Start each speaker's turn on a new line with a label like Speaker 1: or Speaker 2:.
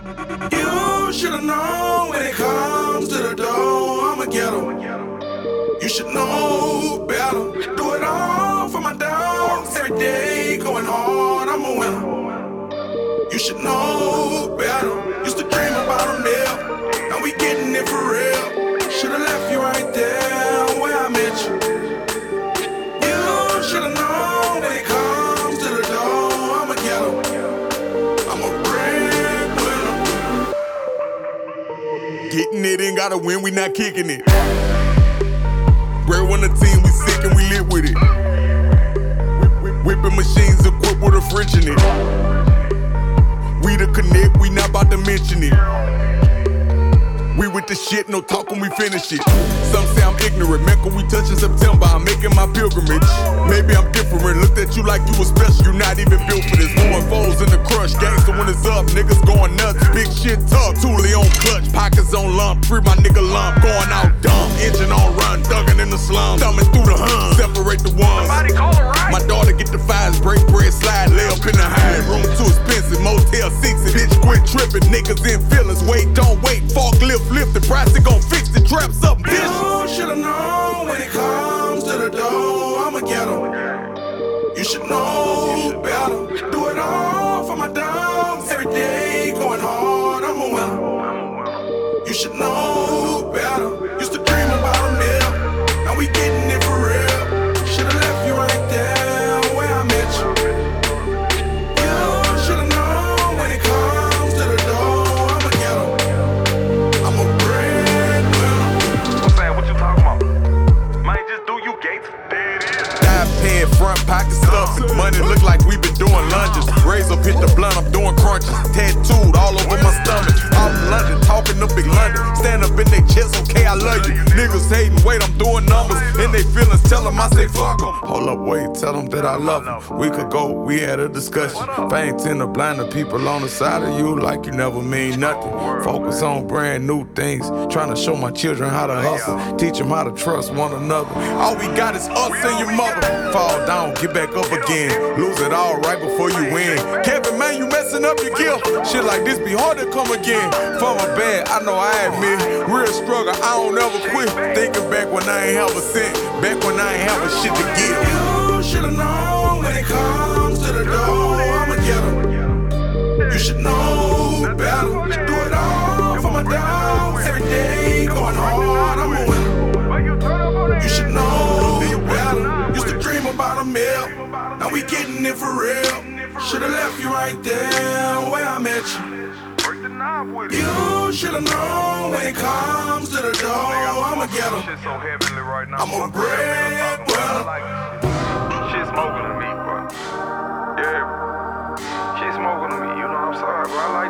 Speaker 1: You should've known when it comes to the dough, I'ma get 'em. You should know better. Do it all for my dogs. Every day going hard, I'm a winner. You should know better. Used to dream about a meal. Now we getting it for real. Should've left you right there where I met you. You should've known when it comes to the dough, I'ma get 'em. I'm a breadwinner.
Speaker 2: Getting it ain't gotta win, we not kicking it. Bread on the team, we sick and we lit with it. Whipping machines equipped with a French in it. We the connect, we not about to mention it. We with the shit, no talk when we finish it. Some say I'm ignorant, Mecca we touch in September, I'm making my pilgrimage. Maybe I'm different, looked at you like you was special, you not even built for this. Going foes in the crush, gangster when it's up, niggas going nuts. Big shit tough, Thule on clutch, pockets on lump. Free my nigga lump, going out dumb. Engine on run, thugging in the slum, thumbing through the hun. Separate the ones. My daughter get the fives, break bread, slide, lay up in the high. Room too expensive, motel 6, bitch quit tripping. Niggas in feelings, wait, don't wait, forklift. Lift the price, it gon' fix the trap something, bitch.
Speaker 1: You should've known when it comes to the dough, I'ma get 'em. You should know better. Do it all for my dogs. Every day going hard, I'm a winner. You should know better. Used to dream about a meal. Now we getting it for real. Should've left you right there where I met you. You should've known when it comes to the dough, I'ma get 'em.
Speaker 2: Front pocket stuffing, money look like we been doing lunges. Raise up, hit the blunt, I'm doing crunches. Tattooed all over my stomach. Out in London, talking to big London. Stand up in their chest, okay, I love you. Niggas hating, wait, I'm doing numbers. In they feelings, tell them I say fuck them. Hold up, wait, tell them that I love them. We could go, we had a discussion. If I ain't tend to blind the people on the side of you like you never mean nothing. Focus on brand new things. Trying to show my children how to hustle. Teach them how to trust one another. All we got is us and your mother. Fall down, get back up again. Lose it all right before you win. Kevin, man, you messing up your gift. Shit like this be hard to come again. For my bad, I know I admit. Real struggle, I don't ever quit. Thinking back when I ain't have a cent. Back when I ain't have a shit to give.
Speaker 1: You should've known when it comes to the dough, I'ma get 'em. You should know better. Do it all for my dogs. Every day going hard, I'm a winner. You should know better. Used to dream about a meal. Now we getting it for real. Should've left you right there where I met you. You should've known when it comes to the dough, I'ma get 'em. I'm a breadwinner.
Speaker 3: Shit smoking to me, bro. Yeah. Shit smoking to me, you know what I'm sorry, bro. I like